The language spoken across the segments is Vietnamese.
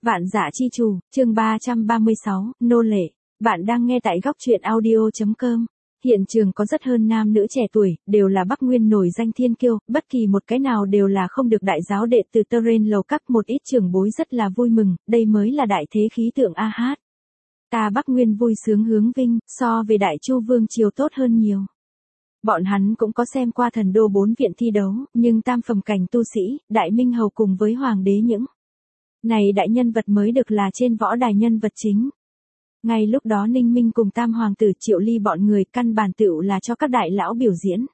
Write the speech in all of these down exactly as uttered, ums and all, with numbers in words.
Vạn Dã Chi Chủ, chương ba trăm ba mươi sáu, nô lệ. Bạn đang nghe tại góc truyện audio chấm com. Hiện trường có rất hơn nam nữ trẻ tuổi, đều là Bắc Nguyên nổi danh thiên kiêu, bất kỳ một cái nào đều là không được đại giáo đệ từ Tơ Rên lầu các, một ít trưởng bối rất là vui mừng, đây mới là đại thế khí tượng a hát. Ta Bắc Nguyên vui sướng hướng vinh, so về Đại Chu Vương triều tốt hơn nhiều. Bọn hắn cũng có xem qua thần đô bốn viện thi đấu, nhưng tam phẩm cảnh tu sĩ, Đại Minh Hầu cùng với Hoàng đế những này đại nhân vật mới được là trên võ đài nhân vật chính. Ngay lúc đó Ninh Minh cùng tam hoàng tử Triệu Ly bọn người căn bản tựu là cho các đại lão biểu diễn.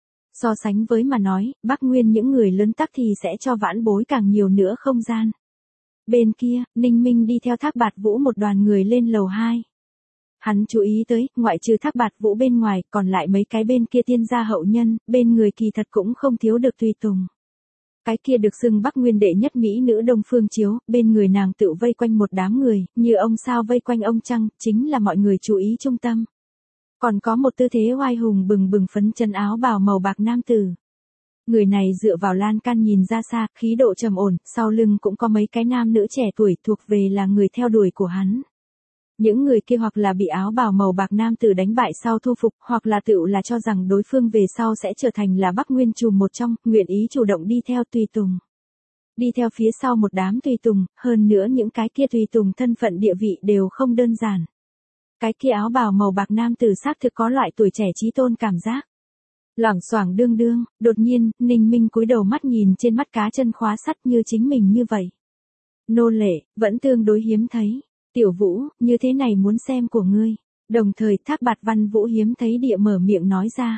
So sánh với mà nói, Bắc Nguyên những người lớn tắc thì sẽ cho vãn bối càng nhiều nữa không gian. Bên kia, Ninh Minh đi theo Thác Bạt Vũ một đoàn người lên lầu hai. Hắn chú ý tới, ngoại trừ Thác Bạt Vũ bên ngoài, còn lại mấy cái bên kia tiên gia hậu nhân, bên người kỳ thật cũng không thiếu được tùy tùng. Cái kia được xưng Bắc Nguyên đệ nhất mỹ nữ Đông Phương Chiếu, bên người nàng tự vây quanh một đám người, như ông sao vây quanh ông trăng, chính là mọi người chú ý trung tâm. Còn có một tư thế oai hùng bừng bừng phấn chân áo bào màu bạc nam tử. Người này dựa vào lan can nhìn ra xa, khí độ trầm ổn, sau lưng cũng có mấy cái nam nữ trẻ tuổi thuộc về là người theo đuổi của hắn. Những người kia hoặc là bị áo bào màu bạc nam tử đánh bại sau thu phục, hoặc là tự là cho rằng đối phương về sau sẽ trở thành là Bắc Nguyên trùm một trong, nguyện ý chủ động đi theo tùy tùng. Đi theo phía sau một đám tùy tùng, hơn nữa những cái kia tùy tùng thân phận địa vị đều không đơn giản. Cái kia áo bào màu bạc nam tử xác thực có loại tuổi trẻ trí tôn cảm giác. Loảng xoảng đương đương, đột nhiên, Ninh Minh cúi đầu mắt nhìn trên mắt cá chân khóa sắt như chính mình như vậy. Nô lệ, vẫn tương đối hiếm thấy. Tiểu Vũ, như thế này muốn xem của ngươi. Đồng thời Thác Bạt Văn Vũ hiếm thấy địa mở miệng nói ra.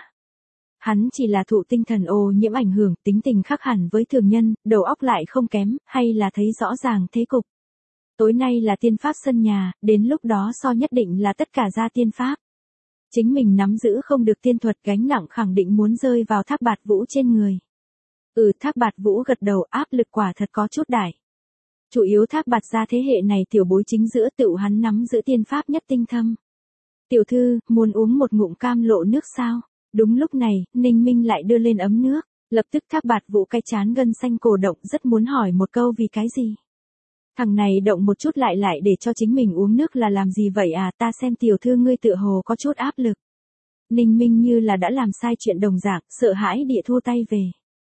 Hắn chỉ là thụ tinh thần ô nhiễm ảnh hưởng, tính tình khác hẳn với thường nhân, đầu óc lại không kém, hay là thấy rõ ràng thế cục. Tối nay là tiên pháp sân nhà, đến lúc đó so nhất định là tất cả gia tiên pháp. Chính mình nắm giữ không được tiên thuật, gánh nặng khẳng định muốn rơi vào Thác Bạt Vũ trên người. Ừ, Thác Bạt Vũ gật đầu, áp lực quả thật có chút đại. Chủ yếu Thác Bạt gia thế hệ này tiểu bối chính giữa tựu hắn nắm giữ tiên pháp nhất tinh thâm. Tiểu thư, muốn uống một ngụm cam lộ nước sao? Đúng lúc này, Ninh Minh lại đưa lên ấm nước, lập tức Thác Bạt Vũ cái chán gân xanh cổ động, rất muốn hỏi một câu vì cái gì. Thằng này động một chút lại lại để cho chính mình uống nước là làm gì vậy à, ta xem tiểu thư ngươi tựa hồ có chút áp lực. Ninh Minh như là đã làm sai chuyện đồng dạng, sợ hãi địa thu tay về.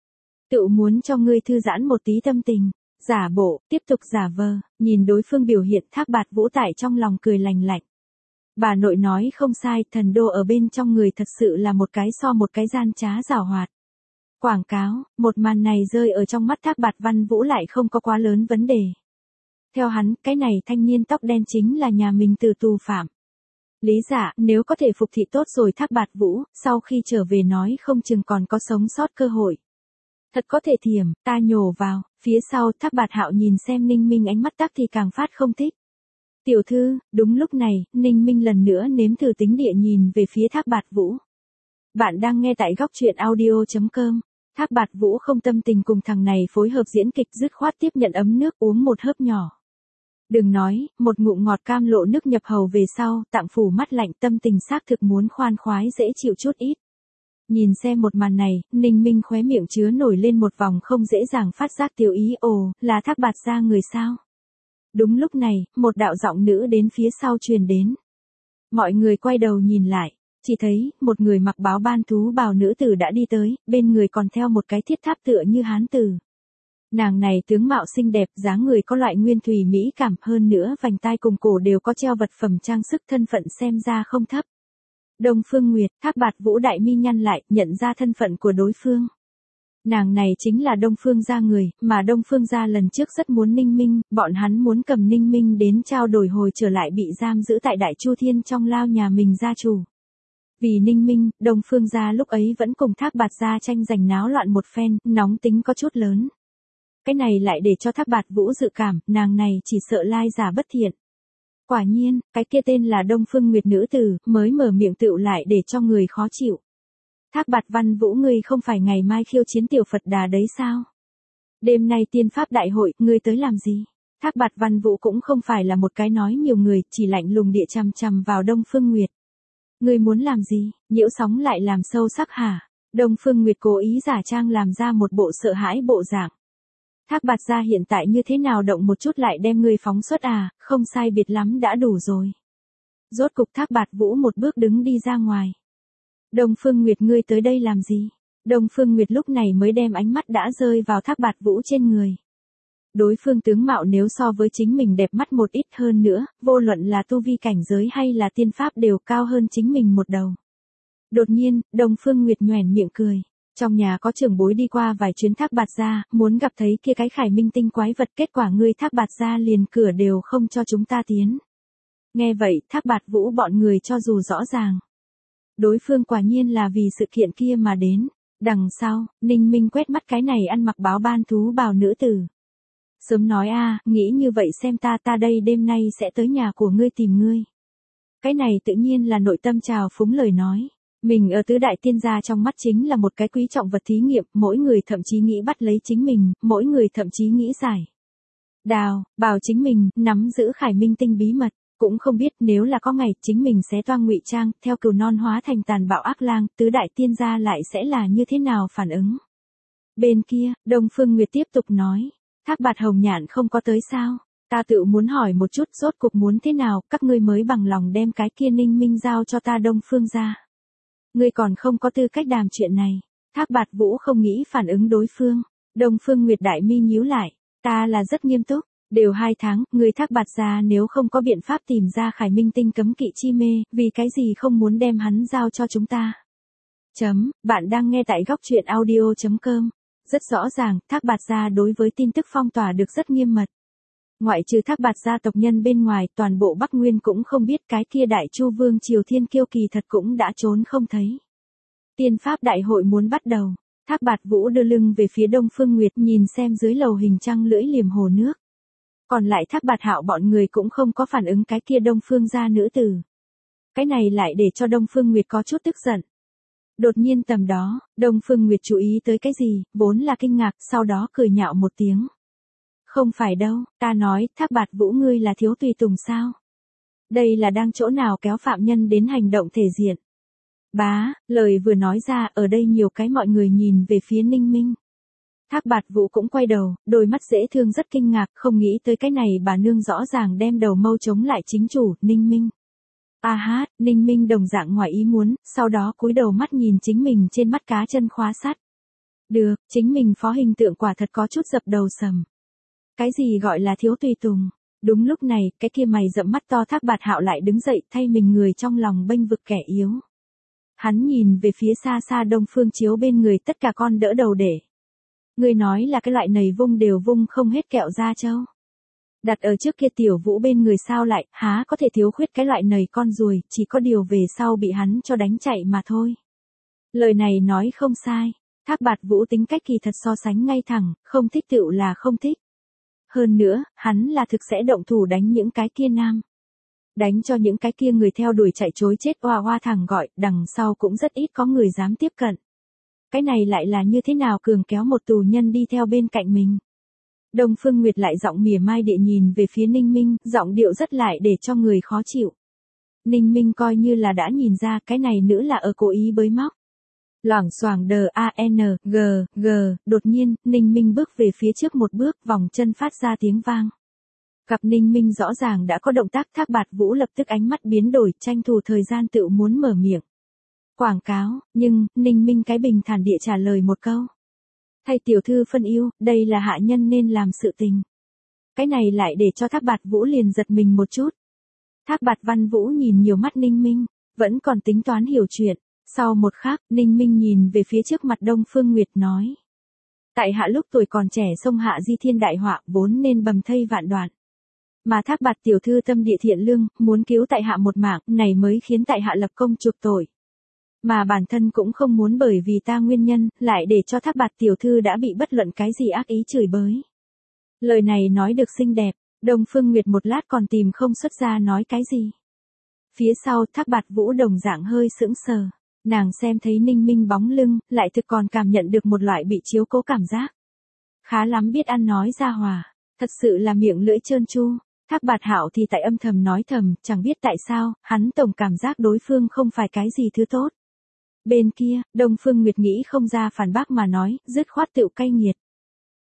Tự muốn cho ngươi thư giãn một tí tâm tình. Giả bộ, tiếp tục giả vờ, nhìn đối phương biểu hiện Thác Bạt Vũ tại trong lòng cười lành lạnh. Bà nội nói không sai, thần đô ở bên trong người thật sự là một cái so một cái gian trá giảo hoạt. Quảng cáo, một màn này rơi ở trong mắt Thác Bạt Văn Vũ lại không có quá lớn vấn đề. Theo hắn, cái này thanh niên tóc đen chính là nhà mình từ tù phạm. Lý giả, nếu có thể phục thị tốt rồi Thác Bạt Vũ, sau khi trở về nói không chừng còn có sống sót cơ hội. Thật có thể thiểm, ta nhổ vào, phía sau Thác Bạt Hạo nhìn xem Ninh Minh ánh mắt tắc thì càng phát không thích. Tiểu thư, đúng lúc này, Ninh Minh lần nữa nếm thử tính địa nhìn về phía Thác Bạt Vũ. Bạn đang nghe tại góc truyện audio chấm com. Thác Bạt Vũ không tâm tình cùng thằng này phối hợp diễn kịch, dứt khoát tiếp nhận ấm nước uống một hớp nhỏ. Đừng nói, một ngụm ngọt cam lộ nước nhập hầu về sau, tạng phủ mắt lạnh, tâm tình xác thực muốn khoan khoái dễ chịu chút ít. Nhìn xem một màn này, Ninh Minh khóe miệng chứa nổi lên một vòng không dễ dàng phát giác tiêu ý, ồ, là Thác Bạt gia người sao? Đúng lúc này, một đạo giọng nữ đến phía sau truyền đến. Mọi người quay đầu nhìn lại, chỉ thấy, một người mặc báo ban thú bào nữ tử đã đi tới, bên người còn theo một cái thiết tháp tựa như hán tử. Nàng này tướng mạo xinh đẹp, dáng người có loại nguyên thùy mỹ cảm, hơn nữa vành tai cùng cổ đều có treo vật phẩm trang sức, thân phận xem ra không thấp. Đông Phương Nguyệt. Thác Bạt Vũ đại mi nhăn lại, nhận ra thân phận của đối phương. Nàng này chính là Đông Phương gia người, mà Đông Phương gia lần trước rất muốn Ninh Minh, bọn hắn muốn cầm Ninh Minh đến trao đổi hồi trở lại bị giam giữ tại Đại Chu Thiên trong lao nhà mình gia chủ. Vì Ninh Minh, Đông Phương gia lúc ấy vẫn cùng Thác Bạt gia tranh giành náo loạn một phen, nóng tính có chút lớn. Cái này lại để cho Thác Bạt Vũ dự cảm, nàng này chỉ sợ lai giả bất thiện. Quả nhiên, cái kia tên là Đông Phương Nguyệt nữ tử, mới mở miệng tựu lại để cho người khó chịu. Thác Bạt Văn Vũ, ngươi không phải ngày mai khiêu chiến tiểu Phật Đà đấy sao? Đêm nay tiên pháp đại hội, ngươi tới làm gì? Thác Bạt Văn Vũ cũng không phải là một cái nói nhiều người, chỉ lạnh lùng địa chằm chằm vào Đông Phương Nguyệt. Ngươi muốn làm gì? Nhiễu sóng lại làm sâu sắc hả? Đông Phương Nguyệt cố ý giả trang làm ra một bộ sợ hãi bộ dạng. Thác Bạt gia hiện tại như thế nào động một chút lại đem ngươi phóng xuất à, không sai biệt lắm đã đủ rồi. Rốt cục Thác Bạt Vũ một bước đứng đi ra ngoài. Đông Phương Nguyệt ngươi tới đây làm gì? Đông Phương Nguyệt lúc này mới đem ánh mắt đã rơi vào Thác Bạt Vũ trên người. Đối phương tướng mạo nếu so với chính mình đẹp mắt một ít hơn nữa, vô luận là tu vi cảnh giới hay là tiên pháp đều cao hơn chính mình một đầu. Đột nhiên, Đông Phương Nguyệt nhoẻn miệng cười. Trong nhà có trưởng bối đi qua vài chuyến Thác Bạt gia, muốn gặp thấy kia cái Khải Minh tinh quái vật, kết quả ngươi Thác Bạt gia liền cửa đều không cho chúng ta tiến. Nghe vậy, Thác Bạt Vũ bọn người cho dù rõ ràng. Đối phương quả nhiên là vì sự kiện kia mà đến. Đằng sau, Ninh Minh quét mắt cái này ăn mặc báo ban thú bào nữ tử. Sớm nói a, nghĩ như vậy xem ta ta đây đêm nay sẽ tới nhà của ngươi tìm ngươi. Cái này tự nhiên là nội tâm trào phúng lời nói. Mình ở tứ đại tiên gia trong mắt chính là một cái quý trọng vật thí nghiệm, mỗi người thậm chí nghĩ bắt lấy chính mình, mỗi người thậm chí nghĩ giải. Đào, bảo chính mình, nắm giữ Khải Minh tinh bí mật, cũng không biết nếu là có ngày chính mình sẽ toang ngụy trang, theo cừu non hóa thành tàn bạo ác lang, tứ đại tiên gia lại sẽ là như thế nào phản ứng. Bên kia, Đông Phương Nguyệt tiếp tục nói, Thác Bạt Hồng Nhạn không có tới sao, ta tự muốn hỏi một chút rốt cuộc muốn thế nào, các ngươi mới bằng lòng đem cái kia Ninh Minh giao cho ta Đông Phương ra. Ngươi còn không có tư cách đàm chuyện này. Thác Bạt Vũ không nghĩ phản ứng đối phương. Đông Phương Nguyệt đại mi nhíu lại. Ta là rất nghiêm túc. Đều hai tháng, người Thác Bạt gia nếu không có biện pháp tìm ra Khải Minh tinh cấm kỵ chi mê, vì cái gì không muốn đem hắn giao cho chúng ta. Chấm, bạn đang nghe tại góc truyện audio chấm com. Rất rõ ràng, Thác Bạt gia đối với tin tức phong tỏa được rất nghiêm mật. Ngoại trừ Thác Bạt gia tộc nhân bên ngoài, toàn bộ Bắc Nguyên cũng không biết cái kia Đại Chu Vương Triều Thiên Kiêu kỳ thật cũng đã trốn không thấy. Tiên pháp đại hội muốn bắt đầu. Thác Bạt Vũ đưa lưng về phía Đông Phương Nguyệt, nhìn xem dưới lầu hình trăng lưỡi liềm hồ nước. Còn lại Thác Bạt Hạo bọn người cũng không có phản ứng cái kia Đông Phương gia nữ tử. Cái này lại để cho Đông Phương Nguyệt có chút tức giận. Đột nhiên tầm đó, Đông Phương Nguyệt chú ý tới cái gì, vốn là kinh ngạc, sau đó cười nhạo một tiếng. Không phải đâu, ta nói, Thác Bạt Vũ ngươi là thiếu tùy tùng sao? Đây là đang chỗ nào kéo phạm nhân đến hành động thể diện? Bá, lời vừa nói ra, ở đây nhiều cái mọi người nhìn về phía Ninh Minh. Thác Bạt Vũ cũng quay đầu, đôi mắt dễ thương rất kinh ngạc, không nghĩ tới cái này bà nương rõ ràng đem đầu mâu chống lại chính chủ, Ninh Minh. A hát, Ninh Minh đồng dạng ngoài ý muốn, sau đó cúi đầu mắt nhìn chính mình trên mắt cá chân khóa sắt. Được, chính mình phó hình tượng quả thật có chút dập đầu sầm. Cái gì gọi là thiếu tùy tùng? Đúng lúc này, cái kia mày rậm mắt to Thác Bạt Hạo lại đứng dậy thay mình người trong lòng bênh vực kẻ yếu. Hắn nhìn về phía xa xa Đông Phương Chiếu bên người tất cả con đỡ đầu để. Người nói là cái loại nầy vung đều vung không hết kẹo da trâu. Đặt ở trước kia Tiểu Vũ bên người sao lại, há có thể thiếu khuyết cái loại nầy con ruồi, chỉ có điều về sau bị hắn cho đánh chạy mà thôi. Lời này nói không sai, Thác Bạt Vũ tính cách kỳ thật so sánh ngay thẳng, không thích tựu là không thích. Hơn nữa, hắn là thực sẽ động thủ đánh những cái kia nam. Đánh cho những cái kia người theo đuổi chạy chối chết oa oa thẳng gọi, đằng sau cũng rất ít có người dám tiếp cận. Cái này lại là như thế nào cường kéo một tù nhân đi theo bên cạnh mình. Đông Phương Nguyệt lại giọng mỉa mai địa nhìn về phía Ninh Minh, giọng điệu rất lại để cho người khó chịu. Ninh Minh coi như là đã nhìn ra cái này nữ là ở cố ý bới móc. Loảng xoảng đờ a n g g, đột nhiên, Ninh Minh bước về phía trước một bước, vòng chân phát ra tiếng vang. Gặp Ninh Minh rõ ràng đã có động tác, Thác Bạt Vũ lập tức ánh mắt biến đổi, tranh thủ thời gian tự muốn mở miệng. Quảng cáo, nhưng, Ninh Minh cái bình thản địa trả lời một câu. Thay tiểu thư phân yêu, đây là hạ nhân nên làm sự tình. Cái này lại để cho Thác Bạt Vũ liền giật mình một chút. Thác Bạt Văn Vũ nhìn nhiều mắt Ninh Minh, vẫn còn tính toán hiểu chuyện. Sau một khắc, Ninh Minh nhìn về phía trước mặt Đông Phương Nguyệt nói. Tại hạ lúc tuổi còn trẻ xông hạ di thiên đại họa, vốn nên bầm thây vạn đoạn. Mà Thác Bạt tiểu thư tâm địa thiện lương, muốn cứu tại hạ một mạng, này mới khiến tại hạ lập công chuộc tội. Mà bản thân cũng không muốn bởi vì ta nguyên nhân, lại để cho Thác Bạt tiểu thư đã bị bất luận cái gì ác ý chửi bới. Lời này nói được xinh đẹp, Đông Phương Nguyệt một lát còn tìm không xuất ra nói cái gì. Phía sau Thác Bạt Vũ đồng dạng hơi sững sờ. Nàng xem thấy Ninh Minh bóng lưng, lại thực còn cảm nhận được một loại bị chiếu cố cảm giác. Khá lắm biết ăn nói ra hòa, thật sự là miệng lưỡi trơn tru. Thác Bạt Hạo thì tại âm thầm nói thầm, chẳng biết tại sao, hắn tổng cảm giác đối phương không phải cái gì thứ tốt. Bên kia, Đông Phương Nguyệt nghĩ không ra phản bác mà nói, dứt khoát tựu cay nghiệt.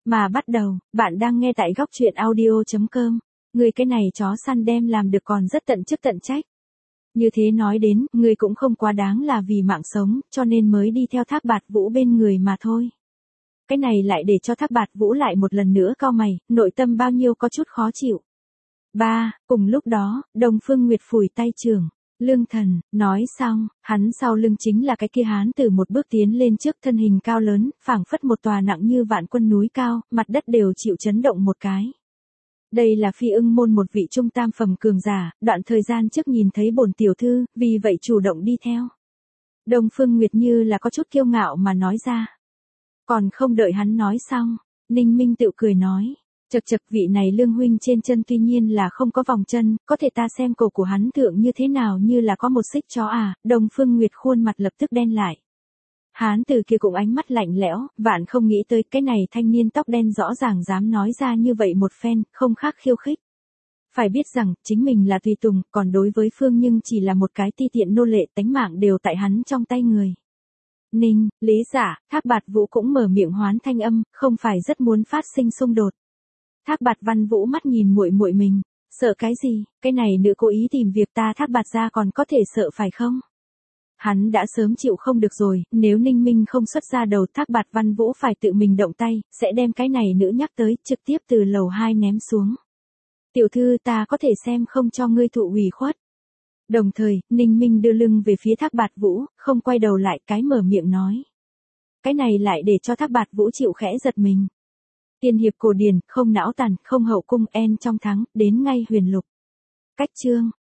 Mà bắt đầu, bạn đang nghe tại góc truyện audio.com. Người cái này chó săn đem làm được còn rất tận chức tận trách. Như thế nói đến, người cũng không quá đáng là vì mạng sống, cho nên mới đi theo Thác Bạt Vũ bên người mà thôi. Cái này lại để cho Thác Bạt Vũ lại một lần nữa cau mày, nội tâm bao nhiêu có chút khó chịu. Ba, cùng lúc đó, Đông Phương Nguyệt phủi tay trưởng. Lương Thần, nói xong, hắn sau lưng chính là cái kia hán từ một bước tiến lên trước, thân hình cao lớn, phảng phất một tòa nặng như vạn quân núi cao, mặt đất đều chịu chấn động một cái. Đây là Phi Ưng môn một vị trung tam phẩm cường giả, đoạn thời gian trước nhìn thấy bổn tiểu thư, vì vậy chủ động đi theo. Đông Phương Nguyệt như là có chút kiêu ngạo mà nói ra. Còn không đợi hắn nói xong, Ninh Minh tự cười nói. Chật chật, vị này Lương huynh trên chân tuy nhiên là không có vòng chân, có thể ta xem cổ của hắn thượng như thế nào như là có một xích chó à. Đông Phương Nguyệt khuôn mặt lập tức đen lại. Hán từ kia cũng ánh mắt lạnh lẽo, vạn không nghĩ tới cái này thanh niên tóc đen rõ ràng dám nói ra như vậy một phen, không khác khiêu khích. Phải biết rằng, chính mình là tùy tùng, còn đối với Phương nhưng chỉ là một cái ti tiện nô lệ, tánh mạng đều tại hắn trong tay người. Ninh, lý giả, Thác Bạt Vũ cũng mở miệng hoán thanh âm, không phải rất muốn phát sinh xung đột. Thác Bạt Văn Vũ mắt nhìn muội muội mình, sợ cái gì, cái này nữ cố ý tìm việc ta Thác Bạt gia còn có thể sợ phải không? Hắn đã sớm chịu không được rồi, nếu Ninh Minh không xuất ra đầu Thác Bạt Văn Vũ phải tự mình động tay, sẽ đem cái này nữ nhắc tới, trực tiếp từ lầu hai ném xuống. Tiểu thư ta có thể xem không cho ngươi thụ ủy khuất. Đồng thời, Ninh Minh đưa lưng về phía Thác Bạt Vũ, không quay đầu lại, cái mở miệng nói. Cái này lại để cho Thác Bạt Vũ chịu khẽ giật mình. Tiên hiệp cổ điển, không não tàn, không hậu cung, en trong thắng, đến ngay huyền lục. Cách chương,